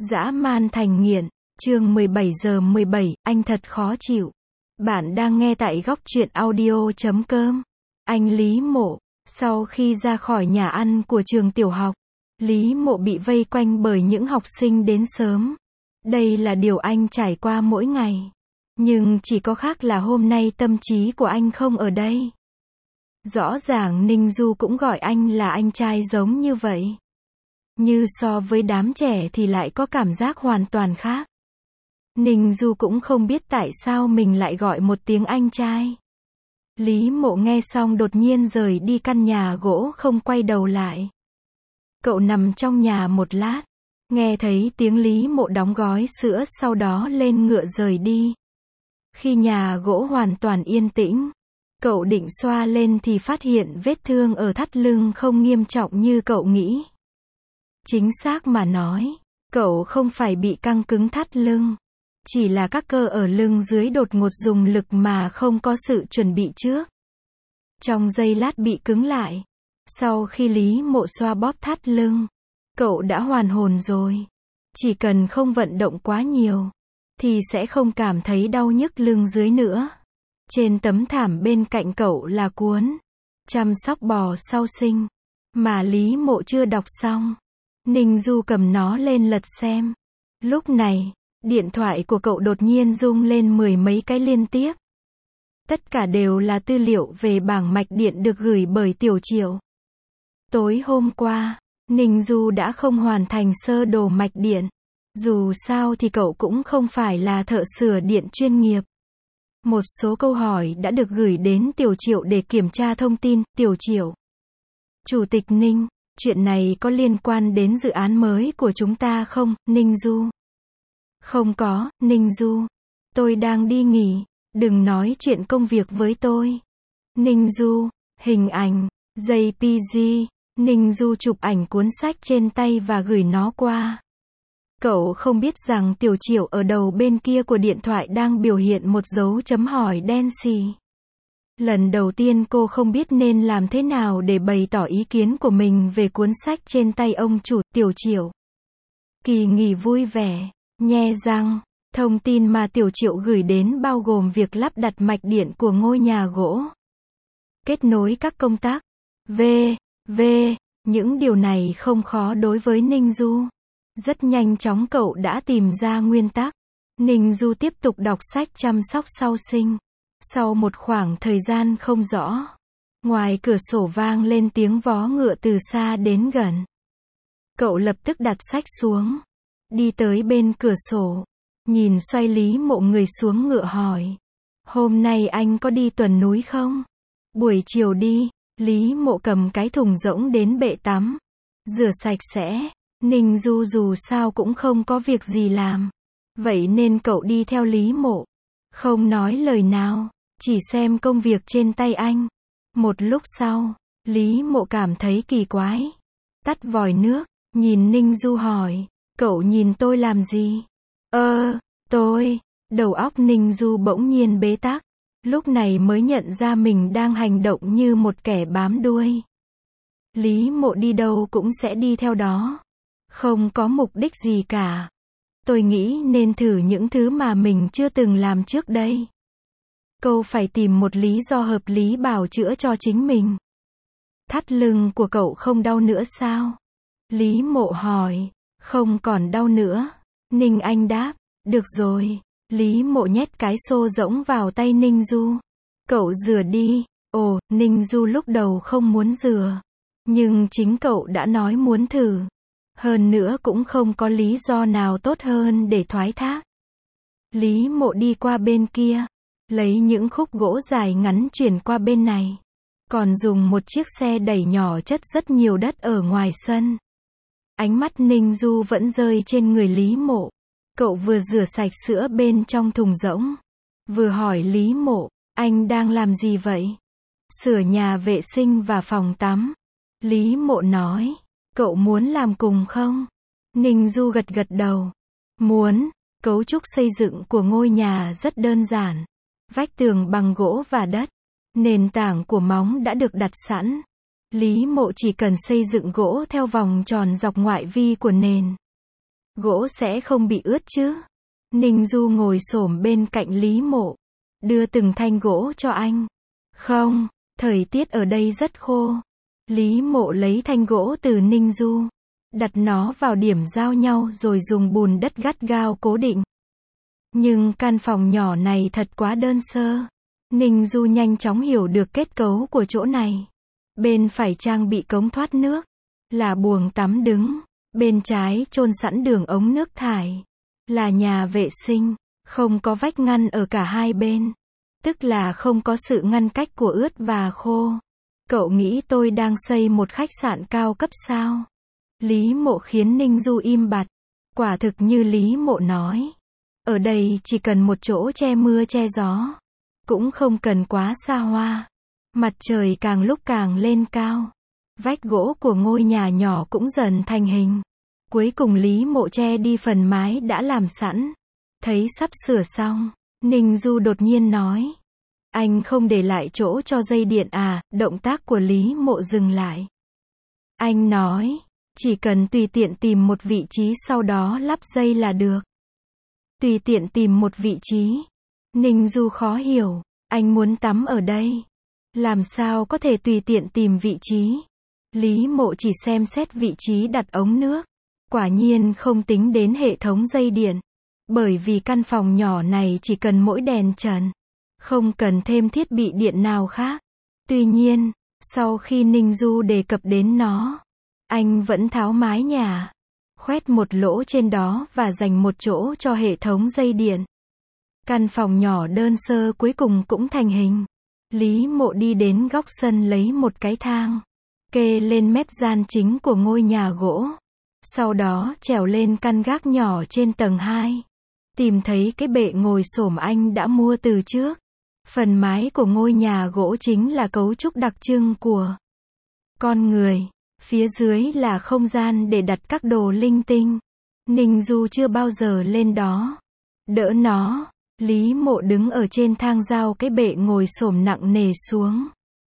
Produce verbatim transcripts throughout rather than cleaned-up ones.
Dã man thành nghiện, chương mười bảy giờ mười bảy, anh thật khó chịu. Bạn đang nghe tại góc truyện audio chấm com. Anh Lý Mộ, sau khi ra khỏi nhà ăn của trường tiểu học, Lý Mộ bị vây quanh bởi những học sinh đến sớm. Đây là điều anh trải qua mỗi ngày. Nhưng chỉ có khác là hôm nay tâm trí của anh không ở đây. Rõ ràng Ninh Du cũng gọi anh là anh trai giống như vậy. Như so với đám trẻ thì lại có cảm giác hoàn toàn khác. Ninh Du cũng không biết tại sao mình lại gọi một tiếng anh trai. Lý Mộ nghe xong đột nhiên rời đi căn nhà gỗ không quay đầu lại. Cậu nằm trong nhà một lát, nghe thấy tiếng Lý Mộ đóng gói sữa sau đó lên ngựa rời đi. Khi nhà gỗ hoàn toàn yên tĩnh, cậu định xoa lên thì phát hiện vết thương ở thắt lưng không nghiêm trọng như cậu nghĩ. Chính xác mà nói, cậu không phải bị căng cứng thắt lưng. Chỉ là các cơ ở lưng dưới đột ngột dùng lực mà không có sự chuẩn bị trước. Trong giây lát bị cứng lại. Sau khi Lý Mộ xoa bóp thắt lưng, cậu đã hoàn hồn rồi. Chỉ cần không vận động quá nhiều, thì sẽ không cảm thấy đau nhức lưng dưới nữa. Trên tấm thảm bên cạnh cậu là cuốn Chăm sóc bò sau sinh, mà Lý Mộ chưa đọc xong. Ninh Du cầm nó lên lật xem. Lúc này, điện thoại của cậu đột nhiên rung lên mười mấy cái liên tiếp. Tất cả đều là tư liệu về bảng mạch điện được gửi bởi Tiểu Triệu. Tối hôm qua, Ninh Du đã không hoàn thành sơ đồ mạch điện. Dù sao thì cậu cũng không phải là thợ sửa điện chuyên nghiệp. Một số câu hỏi đã được gửi đến Tiểu Triệu để kiểm tra thông tin. Tiểu Triệu: Chủ tịch Ninh, chuyện này có liên quan đến dự án mới của chúng ta không? Ninh Du: Không có, Ninh Du. Tôi đang đi nghỉ, đừng nói chuyện công việc với tôi. Ninh Du: Hình ảnh, giê pê giê. Ninh Du chụp ảnh cuốn sách trên tay và gửi nó qua. Cậu không biết rằng Tiểu Triệu ở đầu bên kia của điện thoại đang biểu hiện một dấu chấm hỏi đen xì. Lần đầu tiên cô không biết nên làm thế nào để bày tỏ ý kiến của mình về cuốn sách trên tay ông chủ. Tiểu Triệu: Kỳ nghỉ vui vẻ, nhe răng. Thông tin mà Tiểu Triệu gửi đến bao gồm việc lắp đặt mạch điện của ngôi nhà gỗ, kết nối các công tắc, vân vân. Những điều này không khó đối với Ninh Du. Rất nhanh chóng cậu đã tìm ra nguyên tắc. Ninh Du tiếp tục đọc sách chăm sóc sau sinh. Sau một khoảng thời gian không rõ, ngoài cửa sổ vang lên tiếng vó ngựa từ xa đến gần. Cậu lập tức đặt sách xuống, đi tới bên cửa sổ, nhìn xoay Lý Mộ người xuống ngựa hỏi: Hôm nay anh có đi tuần núi không? Buổi chiều đi. Lý Mộ cầm cái thùng rỗng đến bệ tắm, rửa sạch sẽ. Ninh Du dù sao cũng không có việc gì làm, vậy nên cậu đi theo Lý Mộ, không nói lời nào, chỉ xem công việc trên tay anh. Một lúc sau, Lý Mộ cảm thấy kỳ quái, tắt vòi nước, nhìn Ninh Du hỏi: Cậu nhìn tôi làm gì? Ơ, tôi. Đầu óc Ninh Du bỗng nhiên bế tắc, lúc này mới nhận ra mình đang hành động như một kẻ bám đuôi. Lý Mộ đi đâu cũng sẽ đi theo đó, không có mục đích gì cả. Tôi nghĩ nên thử những thứ mà mình chưa từng làm trước đây. Cậu phải tìm một lý do hợp lý bào chữa cho chính mình. Thắt lưng của cậu không đau nữa sao? Lý Mộ hỏi. Không còn đau nữa. Ninh Anh đáp. Được rồi. Lý Mộ nhét cái xô rỗng vào tay Ninh Du. Cậu rửa đi. Ồ, Ninh Du lúc đầu không muốn rửa, nhưng chính cậu đã nói muốn thử. Hơn nữa cũng không có lý do nào tốt hơn để thoái thác. Lý Mộ đi qua bên kia, lấy những khúc gỗ dài ngắn chuyển qua bên này, còn dùng một chiếc xe đẩy nhỏ chất rất nhiều đất ở ngoài sân. Ánh mắt Ninh Du vẫn rơi trên người Lý Mộ. Cậu vừa rửa sạch sữa bên trong thùng rỗng, vừa hỏi Lý Mộ: Anh đang làm gì vậy? Sửa nhà vệ sinh và phòng tắm. Lý Mộ nói. Cậu muốn làm cùng không? Ninh Du gật gật đầu. Muốn. Cấu trúc xây dựng của ngôi nhà rất đơn giản. Vách tường bằng gỗ và đất. Nền tảng của móng đã được đặt sẵn. Lý Mộ chỉ cần xây dựng gỗ theo vòng tròn dọc ngoại vi của nền. Gỗ sẽ không bị ướt chứ? Ninh Du ngồi xổm bên cạnh Lý Mộ, đưa từng thanh gỗ cho anh. Không, thời tiết ở đây rất khô. Lý Mộ lấy thanh gỗ từ Ninh Du, đặt nó vào điểm giao nhau rồi dùng bùn đất gắt gao cố định. Nhưng căn phòng nhỏ này thật quá đơn sơ. Ninh Du nhanh chóng hiểu được kết cấu của chỗ này. Bên phải trang bị cống thoát nước, là buồng tắm đứng. Bên trái chôn sẵn đường ống nước thải, là nhà vệ sinh. Không có vách ngăn ở cả hai bên. Tức là không có sự ngăn cách của ướt và khô. Cậu nghĩ tôi đang xây một khách sạn cao cấp sao? Lý Mộ khiến Ninh Du im bặt. Quả thực như Lý Mộ nói. Ở đây chỉ cần một chỗ che mưa che gió. Cũng không cần quá xa hoa. Mặt trời càng lúc càng lên cao. Vách gỗ của ngôi nhà nhỏ cũng dần thành hình. Cuối cùng Lý Mộ che đi phần mái đã làm sẵn. Thấy sắp sửa xong, Ninh Du đột nhiên nói. Anh không để lại chỗ cho dây điện à? Động tác của Lý Mộ dừng lại. Anh nói, chỉ cần tùy tiện tìm một vị trí sau đó lắp dây là được. Tùy tiện tìm một vị trí. Ninh Du khó hiểu, anh muốn tắm ở đây. Làm sao có thể tùy tiện tìm vị trí? Lý Mộ chỉ xem xét vị trí đặt ống nước. Quả nhiên không tính đến hệ thống dây điện. Bởi vì căn phòng nhỏ này chỉ cần mỗi đèn trần. Không cần thêm thiết bị điện nào khác. Tuy nhiên, sau khi Ninh Du đề cập đến nó, anh vẫn tháo mái nhà, khoét một lỗ trên đó và dành một chỗ cho hệ thống dây điện. Căn phòng nhỏ đơn sơ cuối cùng cũng thành hình. Lý Mộ đi đến góc sân lấy một cái thang, kê lên mép gian chính của ngôi nhà gỗ. Sau đó trèo lên căn gác nhỏ trên tầng hai. Tìm thấy cái bệ ngồi xổm anh đã mua từ trước. Phần mái của ngôi nhà gỗ chính là cấu trúc đặc trưng của con người. Phía dưới là không gian để đặt các đồ linh tinh. Ninh Du chưa bao giờ lên đó. Đỡ nó, Lý Mộ đứng ở trên thang giao cái bệ ngồi xổm nặng nề xuống.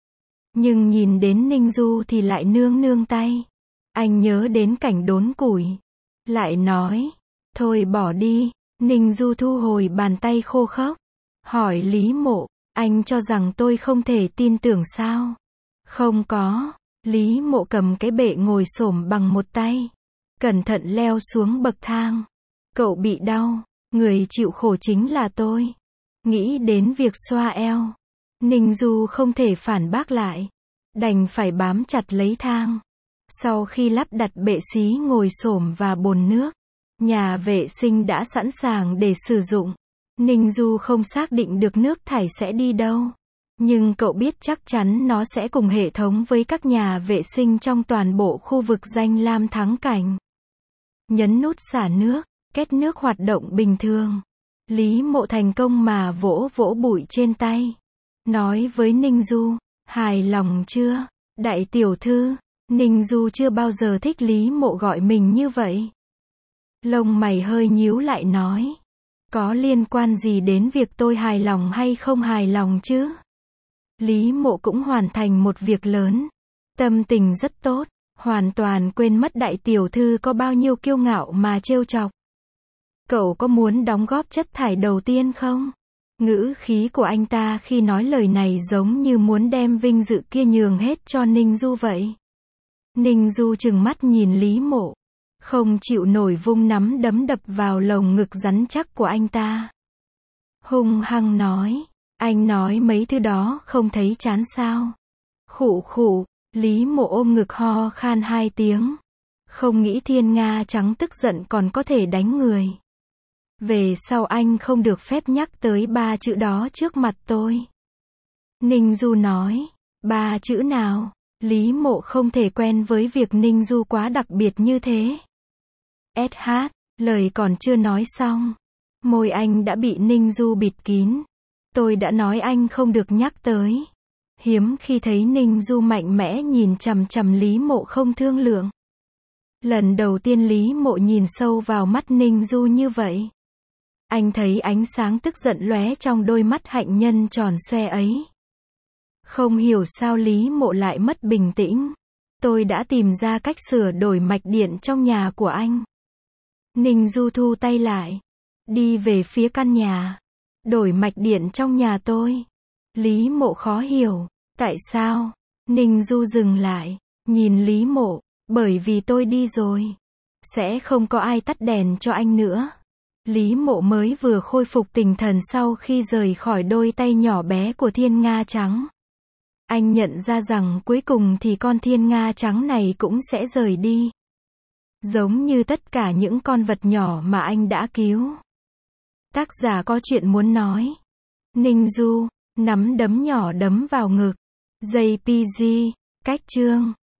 Nhưng nhìn đến Ninh Du thì lại nương nương tay. Anh nhớ đến cảnh đốn củi. Lại nói, thôi bỏ đi. Ninh Du thu hồi bàn tay khô khốc. Hỏi Lý Mộ, anh cho rằng tôi không thể tin tưởng sao? Không có. Lý Mộ cầm cái bệ ngồi xổm bằng một tay. Cẩn thận leo xuống bậc thang. Cậu bị đau. Người chịu khổ chính là tôi. Nghĩ đến việc xoa eo. Ninh Du không thể phản bác lại. Đành phải bám chặt lấy thang. Sau khi lắp đặt bệ xí ngồi xổm và bồn nước, nhà vệ sinh đã sẵn sàng để sử dụng. Ninh Du không xác định được nước thải sẽ đi đâu. Nhưng cậu biết chắc chắn nó sẽ cùng hệ thống với các nhà vệ sinh trong toàn bộ khu vực danh lam thắng cảnh. Nhấn nút xả nước, két nước hoạt động bình thường. Lý Mộ thành công mà vỗ vỗ bụi trên tay. Nói với Ninh Du, hài lòng chưa? Đại tiểu thư. Ninh Du chưa bao giờ thích Lý Mộ gọi mình như vậy. Lông mày hơi nhíu lại nói. Có liên quan gì đến việc tôi hài lòng hay không hài lòng chứ? Lý Mộ cũng hoàn thành một việc lớn. Tâm tình rất tốt. Hoàn toàn quên mất đại tiểu thư có bao nhiêu kiêu ngạo mà trêu chọc. Cậu có muốn đóng góp chất thải đầu tiên không? Ngữ khí của anh ta khi nói lời này giống như muốn đem vinh dự kia nhường hết cho Ninh Du vậy. Ninh Du trừng mắt nhìn Lý Mộ. Không chịu nổi vung nắm đấm đập vào lồng ngực rắn chắc của anh ta. Hung hăng nói. Anh nói mấy thứ đó không thấy chán sao? Khụ khụ. Lý Mộ ôm ngực ho khan hai tiếng. Không nghĩ Thiên Nga Trắng tức giận còn có thể đánh người. Về sau anh không được phép nhắc tới ba chữ đó trước mặt tôi. Ninh Du nói. Ba chữ nào? Lý Mộ không thể quen với việc Ninh Du quá đặc biệt như thế. ét hát, lời còn chưa nói xong. Môi anh đã bị Ninh Du bịt kín. Tôi đã nói anh không được nhắc tới. Hiếm khi thấy Ninh Du mạnh mẽ nhìn chằm chằm Lý Mộ không thương lượng. Lần đầu tiên Lý Mộ nhìn sâu vào mắt Ninh Du như vậy. Anh thấy ánh sáng tức giận lóe trong đôi mắt hạnh nhân tròn xoe ấy. Không hiểu sao Lý Mộ lại mất bình tĩnh. Tôi đã tìm ra cách sửa đổi mạch điện trong nhà của anh. Ninh Du thu tay lại. Đi về phía căn nhà. Đổi mạch điện trong nhà tôi. Lý Mộ khó hiểu. Tại sao? Ninh Du dừng lại. Nhìn Lý Mộ. Bởi vì tôi đi rồi. Sẽ không có ai tắt đèn cho anh nữa. Lý Mộ mới vừa khôi phục tinh thần sau khi rời khỏi đôi tay nhỏ bé của thiên nga trắng. Anh nhận ra rằng cuối cùng thì con thiên nga trắng này cũng sẽ rời đi. Giống như tất cả những con vật nhỏ mà anh đã cứu. Tác giả có chuyện muốn nói. Ninh Du, nắm đấm nhỏ đấm vào ngực. gi pê giê, cách chương.